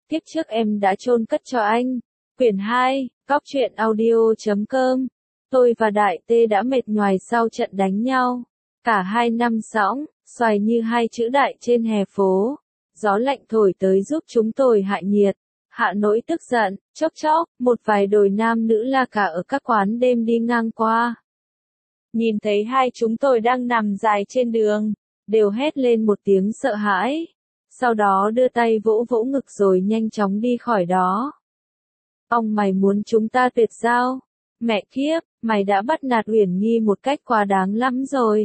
Kiếp trước em đã chôn cất cho anh. Quyển 2, Góc truyện audio.com. Tôi và Đại Tê đã mệt nhoài sau trận đánh nhau. Cả hai năm sõng, xoài như hai chữ đại trên hè phố. Gió lạnh thổi tới giúp chúng tôi hạ nhiệt, hạ nỗi tức giận. Chốc chốc, một vài đôi nam nữ la cả ở các quán đêm đi ngang qua. Nhìn thấy hai chúng tôi đang nằm dài trên đường, đều hét lên một tiếng sợ hãi. Sau đó đưa tay vỗ vỗ ngực rồi nhanh chóng đi khỏi đó. Ông mày muốn chúng ta tuyệt giao? Mẹ kiếp, mày đã bắt nạt Uyển Nhi một cách quá đáng lắm rồi.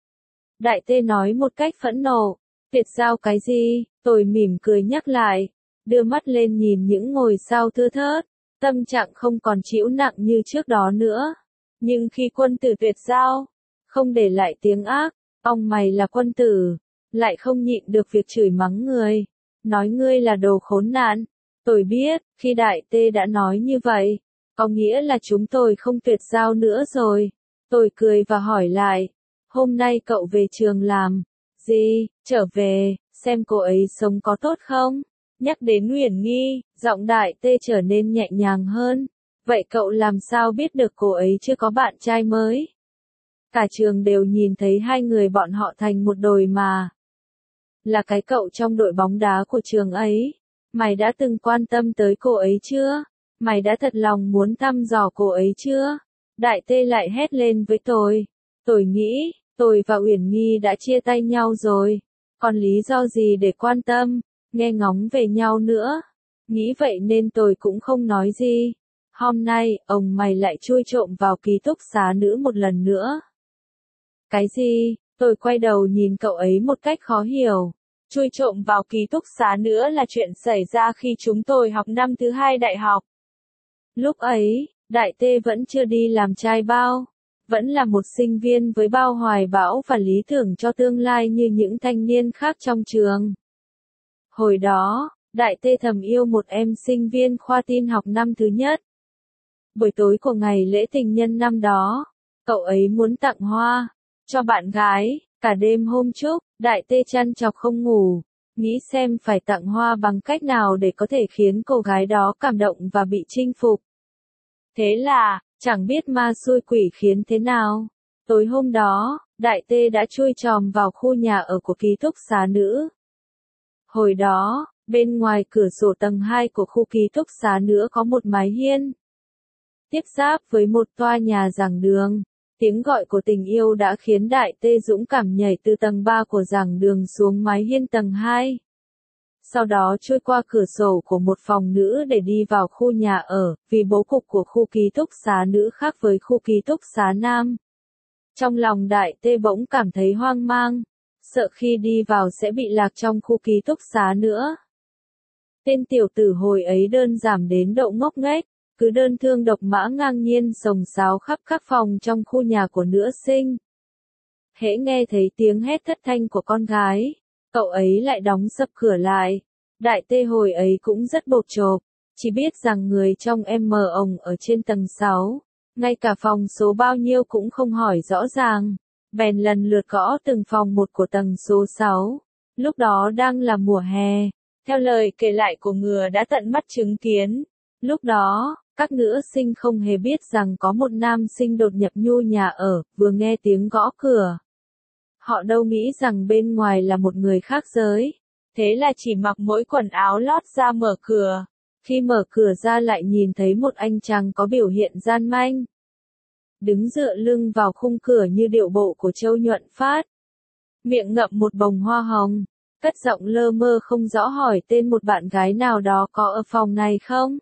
Đại Tê nói một cách phẫn nộ. Tuyệt giao cái gì? Tôi mỉm cười nhắc lại, đưa mắt lên nhìn những ngôi sao thưa thớt, tâm trạng không còn chịu nặng như trước đó nữa. Nhưng khi quân tử tuyệt giao, không để lại tiếng ác, ông mày là quân tử, lại không nhịn được việc chửi mắng người, nói ngươi là đồ khốn nạn. Tôi biết, khi Đại Tê đã nói như vậy, có nghĩa là chúng tôi không tuyệt giao nữa rồi. Tôi cười và hỏi lại, hôm nay cậu về trường làm gì? Trở về, xem cô ấy sống có tốt không? Nhắc đến Uyển Nhi, giọng Đại Tê trở nên nhẹ nhàng hơn. Vậy cậu làm sao biết được cô ấy chưa có bạn trai mới? Cả trường đều nhìn thấy hai người bọn họ thành một đôi mà. Là cái cậu trong đội bóng đá của trường ấy. Mày đã từng quan tâm tới cô ấy chưa? Mày đã thật lòng muốn thăm dò cô ấy chưa? Đại Tê lại hét lên với tôi. Tôi nghĩ, tôi và Uyển Nhi đã chia tay nhau rồi. Còn lý do gì để quan tâm, nghe ngóng về nhau nữa? Nghĩ vậy nên tôi cũng không nói gì. Hôm nay, ông mày lại chui trộm vào ký túc xá nữ một lần nữa. Cái gì? Tôi quay đầu nhìn cậu ấy một cách khó hiểu. Chui trộm vào ký túc xá nữa là chuyện xảy ra khi chúng tôi học năm thứ 2 đại học. Lúc ấy, Đại Tê vẫn chưa đi làm trai bao, vẫn là một sinh viên với bao hoài bão và lý tưởng cho tương lai như những thanh niên khác trong trường. Hồi đó, Đại Tê thầm yêu một em sinh viên khoa tin học năm thứ nhất. Buổi tối của ngày lễ tình nhân năm đó, cậu ấy muốn tặng hoa cho bạn gái. Cả đêm hôm trước, Đại Tê trằn trọc không ngủ, nghĩ xem phải tặng hoa bằng cách nào để có thể khiến cô gái đó cảm động và bị chinh phục. Thế là, chẳng biết ma xui quỷ khiến thế nào. Tối hôm đó, Đại Tê đã chui chòm vào khu nhà ở của ký túc xá nữ. Hồi đó, bên ngoài cửa sổ tầng 2 của khu ký túc xá nữ có một mái hiên. Tiếp giáp với một tòa nhà giảng đường. Tiếng gọi của tình yêu đã khiến Đại Tê dũng cảm nhảy từ tầng 3 của giảng đường xuống mái hiên tầng 2. Sau đó trôi qua cửa sổ của một phòng nữ để đi vào khu nhà ở, vì bố cục của khu ký túc xá nữ khác với khu ký túc xá nam. Trong lòng Đại Tê bỗng cảm thấy hoang mang, sợ khi đi vào sẽ bị lạc trong khu ký túc xá nữa. Tên tiểu tử hồi ấy đơn giản đến độ ngốc nghếch, cứ đơn thương độc mã ngang nhiên xồng xáo khắp các phòng trong khu nhà của nữ sinh. Hễ nghe thấy tiếng hét thất thanh của con gái, cậu ấy lại đóng sập cửa lại. Đại Tê hồi ấy cũng rất bộp chộp, chỉ biết rằng người trong em mờ ổng ở trên tầng 6, ngay cả phòng số bao nhiêu cũng không hỏi rõ ràng, bèn lần lượt gõ từng phòng một của tầng số 6. Lúc đó đang là mùa hè, theo lời kể lại của người đã tận mắt chứng kiến. Lúc đó, các nữ sinh không hề biết rằng có một nam sinh đột nhập nhu nhà ở, vừa nghe tiếng gõ cửa. Họ đâu nghĩ rằng bên ngoài là một người khác giới. Thế là chỉ mặc mỗi quần áo lót ra mở cửa. Khi mở cửa ra lại nhìn thấy một anh chàng có biểu hiện gian manh. Đứng dựa lưng vào khung cửa như điệu bộ của Châu Nhuận Phát. Miệng ngậm một bông hoa hồng, cất giọng lơ mơ không rõ hỏi tên một bạn gái nào đó có ở phòng này không?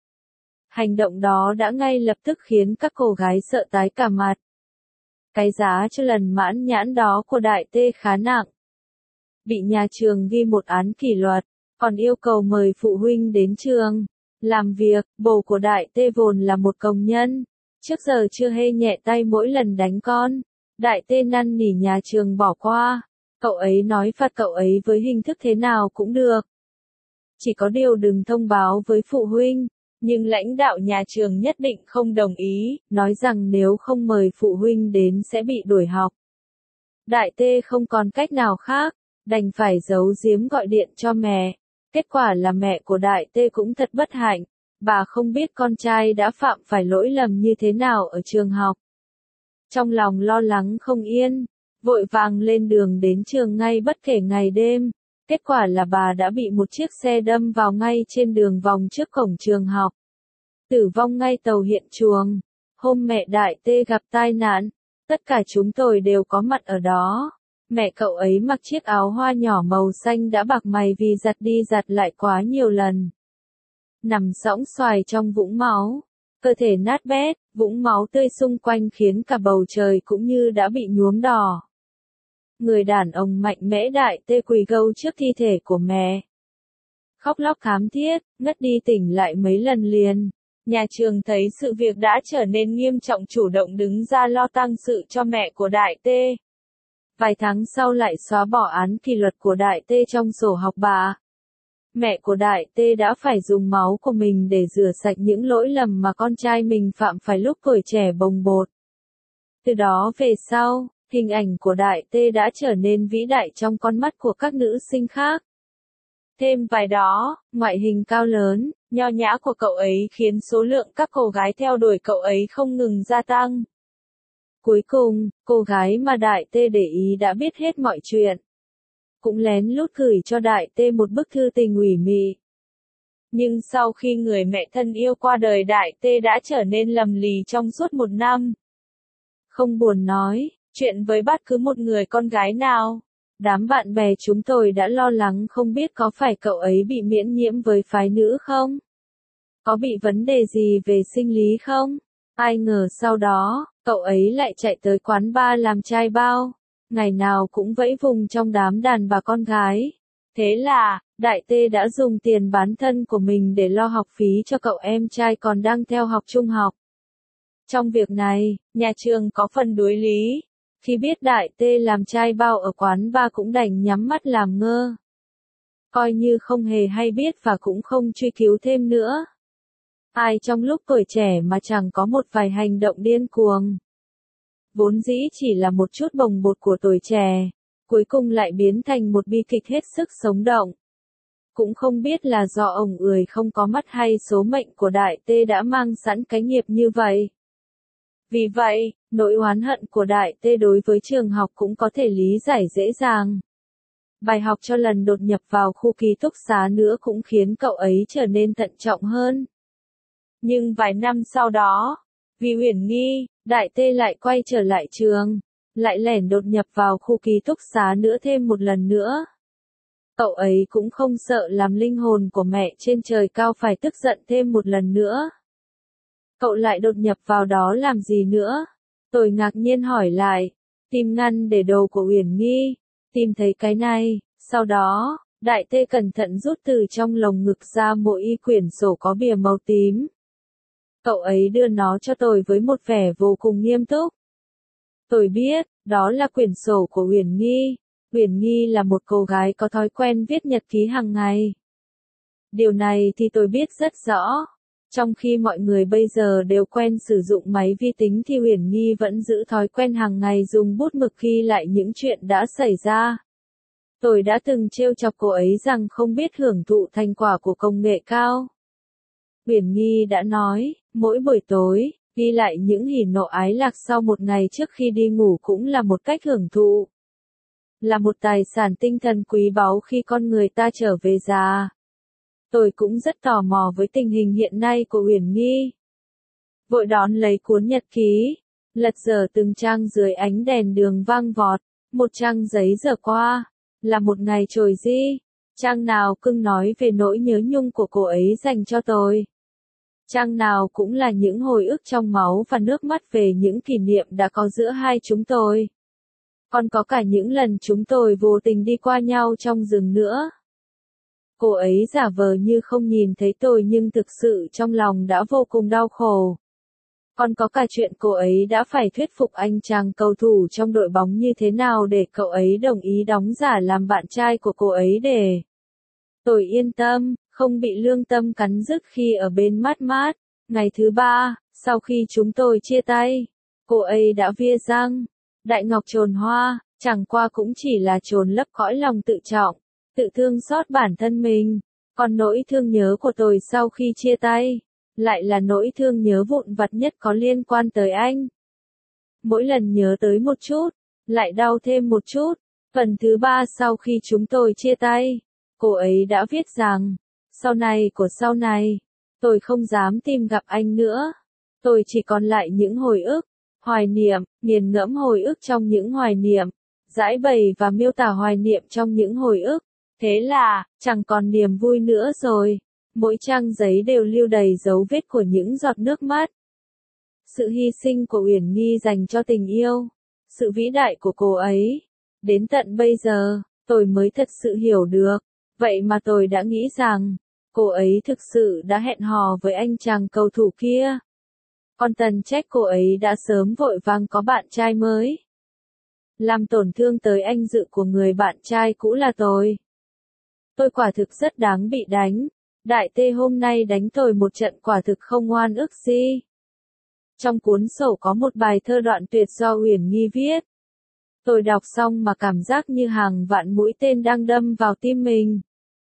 Hành động đó đã ngay lập tức khiến các cô gái sợ tái cả mặt. Cái giá cho lần mãn nhãn đó của Đại Tê khá nặng. Bị nhà trường ghi một án kỷ luật, còn yêu cầu mời phụ huynh đến trường làm việc. Bố của Đại Tê vốn là một công nhân, trước giờ chưa hề nhẹ tay mỗi lần đánh con. Đại Tê năn nỉ nhà trường bỏ qua. Cậu ấy nói phạt cậu ấy với hình thức thế nào cũng được, chỉ có điều đừng thông báo với phụ huynh. Nhưng lãnh đạo nhà trường nhất định không đồng ý, nói rằng nếu không mời phụ huynh đến sẽ bị đuổi học. Đại Tê không còn cách nào khác, đành phải giấu giếm gọi điện cho mẹ. Kết quả là mẹ của Đại Tê cũng thật bất hạnh, bà không biết con trai đã phạm phải lỗi lầm như thế nào ở trường học. Trong lòng lo lắng không yên, vội vàng lên đường đến trường ngay bất kể ngày đêm. Kết quả là bà đã bị một chiếc xe đâm vào ngay trên đường vòng trước cổng trường học. Tử vong ngay tàu hiện trường. Hôm mẹ Đại Tê gặp tai nạn, tất cả chúng tôi đều có mặt ở đó. Mẹ cậu ấy mặc chiếc áo hoa nhỏ màu xanh đã bạc mày vì giặt đi giặt lại quá nhiều lần. Nằm sõng xoài trong vũng máu, cơ thể nát bét, vũng máu tươi xung quanh khiến cả bầu trời cũng như đã bị nhuốm đỏ. Người đàn ông mạnh mẽ Đại Tê quỳ gâu trước thi thể của mẹ. Khóc lóc thảm thiết, ngất đi tỉnh lại mấy lần liền. Nhà trường thấy sự việc đã trở nên nghiêm trọng chủ động đứng ra lo tang sự cho mẹ của Đại Tê. Vài tháng sau lại xóa bỏ án kỷ luật của Đại Tê trong sổ học bà. Mẹ của Đại Tê đã phải dùng máu của mình để rửa sạch những lỗi lầm mà con trai mình phạm phải lúc tuổi trẻ bồng bột. Từ đó về sau, hình ảnh của Đại Tê đã trở nên vĩ đại trong con mắt của các nữ sinh khác. Thêm vào đó, ngoại hình cao lớn, nho nhã của cậu ấy khiến số lượng các cô gái theo đuổi cậu ấy không ngừng gia tăng. Cuối cùng, cô gái mà Đại Tê để ý đã biết hết mọi chuyện. Cũng lén lút gửi cho Đại Tê một bức thư tình ủy mị. Nhưng sau khi người mẹ thân yêu qua đời, Đại Tê đã trở nên lầm lì trong suốt 1 năm. Không buồn nói chuyện với bất cứ một người con gái nào. Đám bạn bè chúng tôi đã lo lắng không biết có phải cậu ấy bị miễn nhiễm với phái nữ không? Có bị vấn đề gì về sinh lý không? Ai ngờ sau đó, cậu ấy lại chạy tới quán bar làm trai bao. Ngày nào cũng vẫy vùng trong đám đàn bà con gái. Thế là, Đại Tê đã dùng tiền bán thân của mình để lo học phí cho cậu em trai còn đang theo học trung học. Trong việc này, nhà trường có phần đối lý. Khi biết Đại Tê làm trai bao ở quán bar cũng đành nhắm mắt làm ngơ. Coi như không hề hay biết và cũng không truy cứu thêm nữa. Ai trong lúc tuổi trẻ mà chẳng có một vài hành động điên cuồng. Vốn dĩ chỉ là một chút bồng bột của tuổi trẻ, cuối cùng lại biến thành một bi kịch hết sức sống động. Cũng không biết là do ổng ười không có mắt hay số mệnh của Đại Tê đã mang sẵn cái nghiệp như vậy. Vì vậy, nỗi oán hận của Đại Tê đối với trường học cũng có thể lý giải dễ dàng. Bài học cho lần đột nhập vào khu ký túc xá nữa cũng khiến cậu ấy trở nên thận trọng hơn. Nhưng vài năm sau đó, vì Uyển Nghi, Đại Tê lại quay trở lại trường, lại lẻn đột nhập vào khu ký túc xá nữa thêm một lần nữa. Cậu ấy cũng không sợ làm linh hồn của mẹ trên trời cao phải tức giận thêm một lần nữa. Cậu lại đột nhập vào đó làm gì nữa? Tôi ngạc nhiên hỏi lại. Tìm ngăn để đồ của Uyển Nghi. Tìm thấy cái này. Sau đó, Đại Tê cẩn thận rút từ trong lồng ngực ra một quyển sổ có bìa màu tím. Cậu ấy đưa nó cho tôi với một vẻ vô cùng nghiêm túc. Tôi biết, đó là quyển sổ của Uyển Nghi. Uyển Nghi là một cô gái có thói quen viết nhật ký hàng ngày. Điều này thì tôi biết rất rõ. Trong khi mọi người bây giờ đều quen sử dụng máy vi tính thì Uyển Nghi vẫn giữ thói quen hàng ngày dùng bút mực ghi lại những chuyện đã xảy ra. Tôi đã từng trêu chọc cô ấy rằng không biết hưởng thụ thành quả của công nghệ cao. Uyển Nghi đã nói, mỗi buổi tối, ghi lại những hỉ nộ ái lạc sau một ngày trước khi đi ngủ cũng là một cách hưởng thụ. Là một tài sản tinh thần quý báu khi con người ta trở về già. Tôi cũng rất tò mò với tình hình hiện nay của Uyển Nghi. Vội đón lấy cuốn nhật ký, lật dở từng trang dưới ánh đèn đường vang vọt, một trang giấy dở qua, là một ngày trồi ri, trang nào cưng nói về nỗi nhớ nhung của cô ấy dành cho tôi. Trang nào cũng là những hồi ức trong máu và nước mắt về những kỷ niệm đã có giữa hai chúng tôi. Còn có cả những lần chúng tôi vô tình đi qua nhau trong rừng nữa. Cô ấy giả vờ như không nhìn thấy tôi nhưng thực sự trong lòng đã vô cùng đau khổ. Còn có cả chuyện cô ấy đã phải thuyết phục anh chàng cầu thủ trong đội bóng như thế nào để cậu ấy đồng ý đóng giả làm bạn trai của cô ấy để tôi yên tâm, không bị lương tâm cắn rứt khi ở bên mát mát. Ngày thứ 3, sau khi chúng tôi chia tay, cô ấy đã via răng. Đại Ngọc chồn hoa, chẳng qua cũng chỉ là chồn lấp cõi lòng tự trọng, tự thương xót bản thân mình. Còn nỗi thương nhớ của tôi sau khi chia tay, lại là nỗi thương nhớ vụn vặt nhất có liên quan tới anh. Mỗi lần nhớ tới một chút, lại đau thêm một chút. Phần thứ 3 sau khi chúng tôi chia tay, cô ấy đã viết rằng, sau này của sau này, tôi không dám tìm gặp anh nữa. Tôi chỉ còn lại những hồi ức, hoài niệm, nghiền ngẫm hồi ức trong những hoài niệm, giải bày và miêu tả hoài niệm trong những hồi ức. Thế là, chẳng còn niềm vui nữa rồi. Mỗi trang giấy đều lưu đầy dấu vết của những giọt nước mắt. Sự hy sinh của Uyển Nhi dành cho tình yêu, sự vĩ đại của cô ấy. Đến tận bây giờ, tôi mới thật sự hiểu được. Vậy mà tôi đã nghĩ rằng, cô ấy thực sự đã hẹn hò với anh chàng cầu thủ kia. Còn Tần trách cô ấy đã sớm vội vàng có bạn trai mới. Làm tổn thương tới anh dự của người bạn trai cũ là tôi. Tôi quả thực rất đáng bị đánh. Đại Tê hôm nay đánh tôi một trận quả thực không oan ức gì. Trong cuốn sổ có một bài thơ đoạn tuyệt do Uyển Nhi viết. Tôi đọc xong mà cảm giác như hàng vạn mũi tên đang đâm vào tim mình.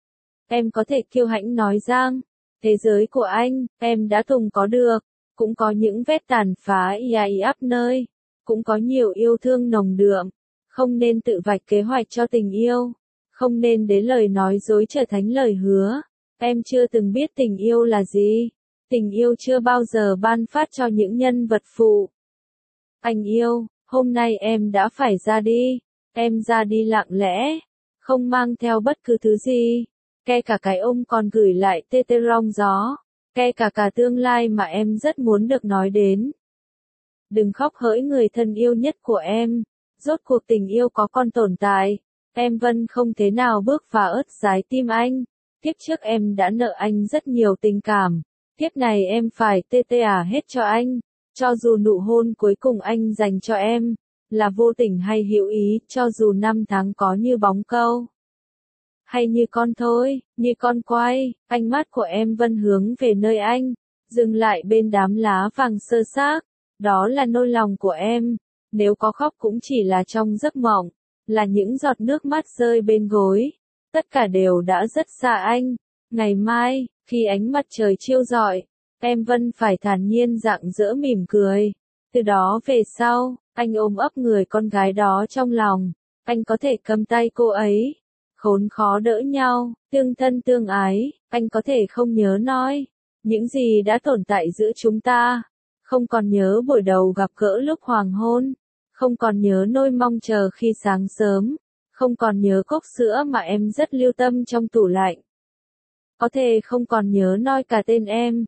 Em có thể kiêu hãnh nói rằng, thế giới của anh, em đã từng có được, cũng có những vết tàn phá ắp nơi, cũng có nhiều yêu thương nồng đượm. Không nên tự vạch kế hoạch cho tình yêu, không nên để lời nói dối trở thành lời hứa. Em chưa từng biết tình yêu là gì. Tình yêu chưa bao giờ ban phát cho những nhân vật phụ. Anh yêu, hôm nay em đã phải ra đi. Em ra đi lặng lẽ, không mang theo bất cứ thứ gì. Kể cả cái ông còn gửi lại tê tê rong gió. Kể cả tương lai mà em rất muốn được nói đến. Đừng khóc hỡi người thân yêu nhất của em. Rốt cuộc tình yêu có còn tồn tại. Em Vân không thế nào bước vào ớt trái tim anh. Kiếp trước em đã nợ anh rất nhiều tình cảm. Kiếp này em phải tê tê hết cho anh. Cho dù nụ hôn cuối cùng anh dành cho em là vô tình hay hữu ý, cho dù năm tháng có như bóng câu hay như con thoi, như con quay, ánh mắt của em Vân hướng về nơi anh, dừng lại bên đám lá vàng sơ xác. Đó là nỗi lòng của em. Nếu có khóc cũng chỉ là trong giấc mộng, là những giọt nước mắt rơi bên gối. Tất cả đều đã rất xa anh. Ngày mai, khi ánh mặt trời chiếu rọi, em Vân phải thản nhiên rạng rỡ mỉm cười. Từ đó về sau, anh ôm ấp người con gái đó trong lòng. Anh có thể cầm tay cô ấy. Khốn khó đỡ nhau, tương thân tương ái. Anh có thể không nhớ nói những gì đã tồn tại giữa chúng ta. Không còn nhớ buổi đầu gặp gỡ lúc hoàng hôn. Không còn nhớ nỗi mong chờ khi sáng sớm. Không còn nhớ cốc sữa mà em rất lưu tâm trong tủ lạnh. Có thể không còn nhớ nói cả tên em.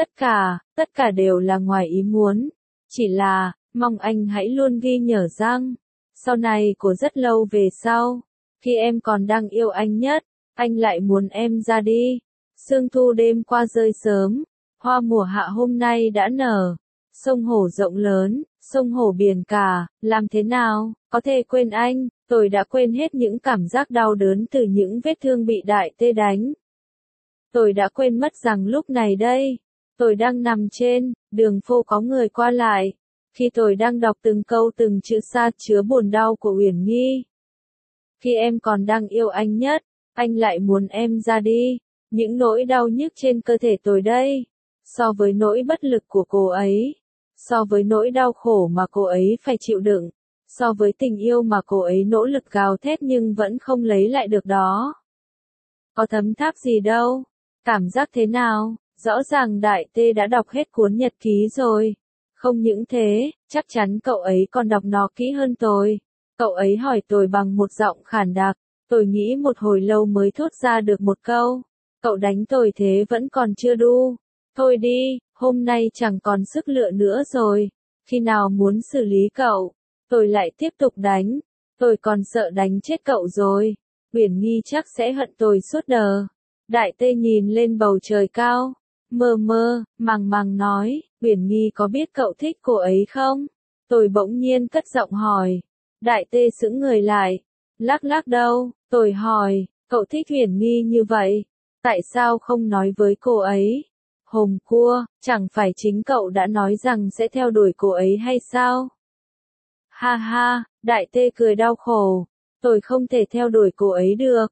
Tất cả đều là ngoài ý muốn. Chỉ là, mong anh hãy luôn ghi nhớ rằng, sau này của rất lâu về sau, khi em còn đang yêu anh nhất, anh lại muốn em ra đi. Sương thu đêm qua rơi sớm, hoa mùa hạ hôm nay đã nở. Sông hồ rộng lớn, sông hồ biển cả, làm thế nào, có thể quên anh. Tôi đã quên hết những cảm giác đau đớn từ những vết thương bị Đại Tê đánh. Tôi đã quên mất rằng lúc này đây, tôi đang nằm trên đường phố có người qua lại. Khi tôi đang đọc từng câu từng chữ xa chứa buồn đau của Uyển Nhi. Khi em còn đang yêu anh nhất, anh lại muốn em ra đi. Những nỗi đau nhức trên cơ thể tôi đây, so với nỗi bất lực của cô ấy, so với nỗi đau khổ mà cô ấy phải chịu đựng, so với tình yêu mà cô ấy nỗ lực gào thét nhưng vẫn không lấy lại được đó. Có thấm tháp gì đâu. Cảm giác thế nào? Rõ ràng Đại Tê đã đọc hết cuốn nhật ký rồi. Không những thế, chắc chắn cậu ấy còn đọc nó kỹ hơn tôi. Cậu ấy hỏi tôi bằng một giọng khản đặc. Tôi nghĩ một hồi lâu mới thốt ra được một câu. Cậu đánh tôi thế vẫn còn chưa đủ. Thôi đi, hôm nay chẳng còn sức lựa nữa rồi. Khi nào muốn xử lý cậu, tôi lại tiếp tục đánh. Tôi còn sợ đánh chết cậu rồi. Uyển Nhi chắc sẽ hận tôi suốt đời. Đại Tê nhìn lên bầu trời cao, mơ mơ, màng màng nói, Uyển Nhi có biết cậu thích cô ấy không? Tôi bỗng nhiên cất giọng hỏi. Đại Tê sững người lại, lắc lắc đầu. Tôi hỏi, cậu thích Uyển Nhi như vậy, tại sao không nói với cô ấy? Hồng cua, chẳng phải chính cậu đã nói rằng sẽ theo đuổi cô ấy hay sao? Ha ha, Đại Tê cười đau khổ. Tôi không thể theo đuổi cô ấy được.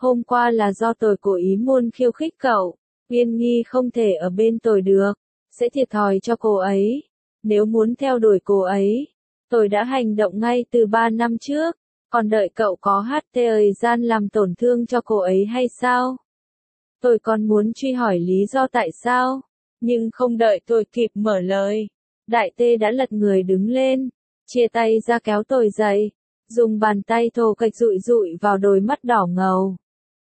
Hôm qua là do tôi cố ý muốn khiêu khích cậu. Uyển Nhi không thể ở bên tôi được, sẽ thiệt thòi cho cô ấy. Nếu muốn theo đuổi cô ấy, tôi đã hành động ngay từ 3 năm trước, còn đợi cậu có thời gian làm tổn thương cho cô ấy hay sao? Tôi còn muốn truy hỏi lý do tại sao, nhưng không đợi tôi kịp mở lời. Đại tê đã lật người đứng lên, chia tay ra kéo tôi dậy, dùng bàn tay thô kệch dụi dụi vào đôi mắt đỏ ngầu.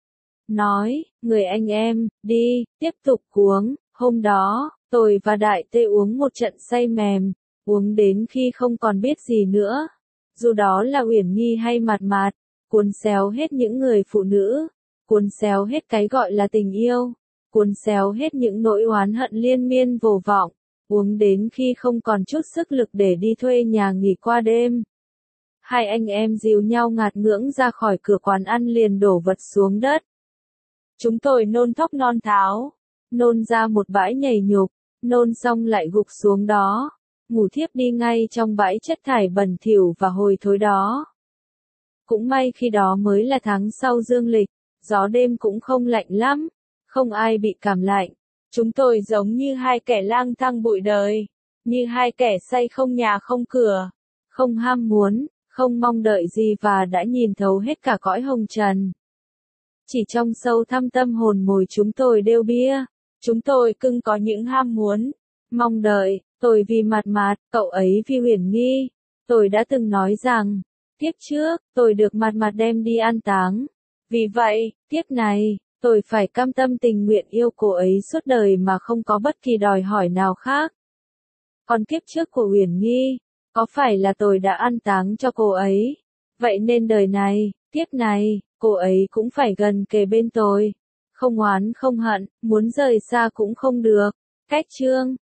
Nói, người anh em, đi, tiếp tục cuống. Hôm đó, tôi và Đại tê uống một trận say mềm, uống đến khi không còn biết gì nữa. Dù đó là Uyển Nhi hay Mạt Mạt, cuốn xéo hết những người phụ nữ, cuốn xéo hết cái gọi là tình yêu, cuốn xéo hết những nỗi oán hận liên miên vô vọng, uống đến khi không còn chút sức lực để đi thuê nhà nghỉ qua đêm. Hai anh em dìu nhau ngạt ngưỡng ra khỏi cửa quán ăn liền đổ vật xuống đất. Chúng tôi nôn thóc non tháo, nôn ra một bãi nhầy nhục, nôn xong lại gục xuống đó, ngủ thiếp đi ngay trong bãi chất thải bẩn thỉu và hôi thối đó. Cũng may khi đó mới là tháng sau dương lịch, gió đêm cũng không lạnh lắm, không ai bị cảm lạnh. Chúng tôi giống như hai kẻ lang thang bụi đời, như hai kẻ say không nhà không cửa, không ham muốn, không mong đợi gì và đã nhìn thấu hết cả cõi hồng trần. Chỉ trong sâu thẳm tâm hồn mồi chúng tôi đều bia, chúng tôi cưng có những ham muốn, mong đợi, tôi vì Mạt Mạt, cậu ấy vì Uyển Nhi. Tôi đã từng nói rằng, kiếp trước, tôi được Mạt Mạt đem đi an táng. Vì vậy, kiếp này, tôi phải cam tâm tình nguyện yêu cô ấy suốt đời mà không có bất kỳ đòi hỏi nào khác. Còn kiếp trước của Uyển Nhi, có phải là tôi đã an táng cho cô ấy? Vậy nên đời này, kiếp này, cô ấy cũng phải gần kề bên tôi. Không oán không hận, muốn rời xa cũng không được. Cách chương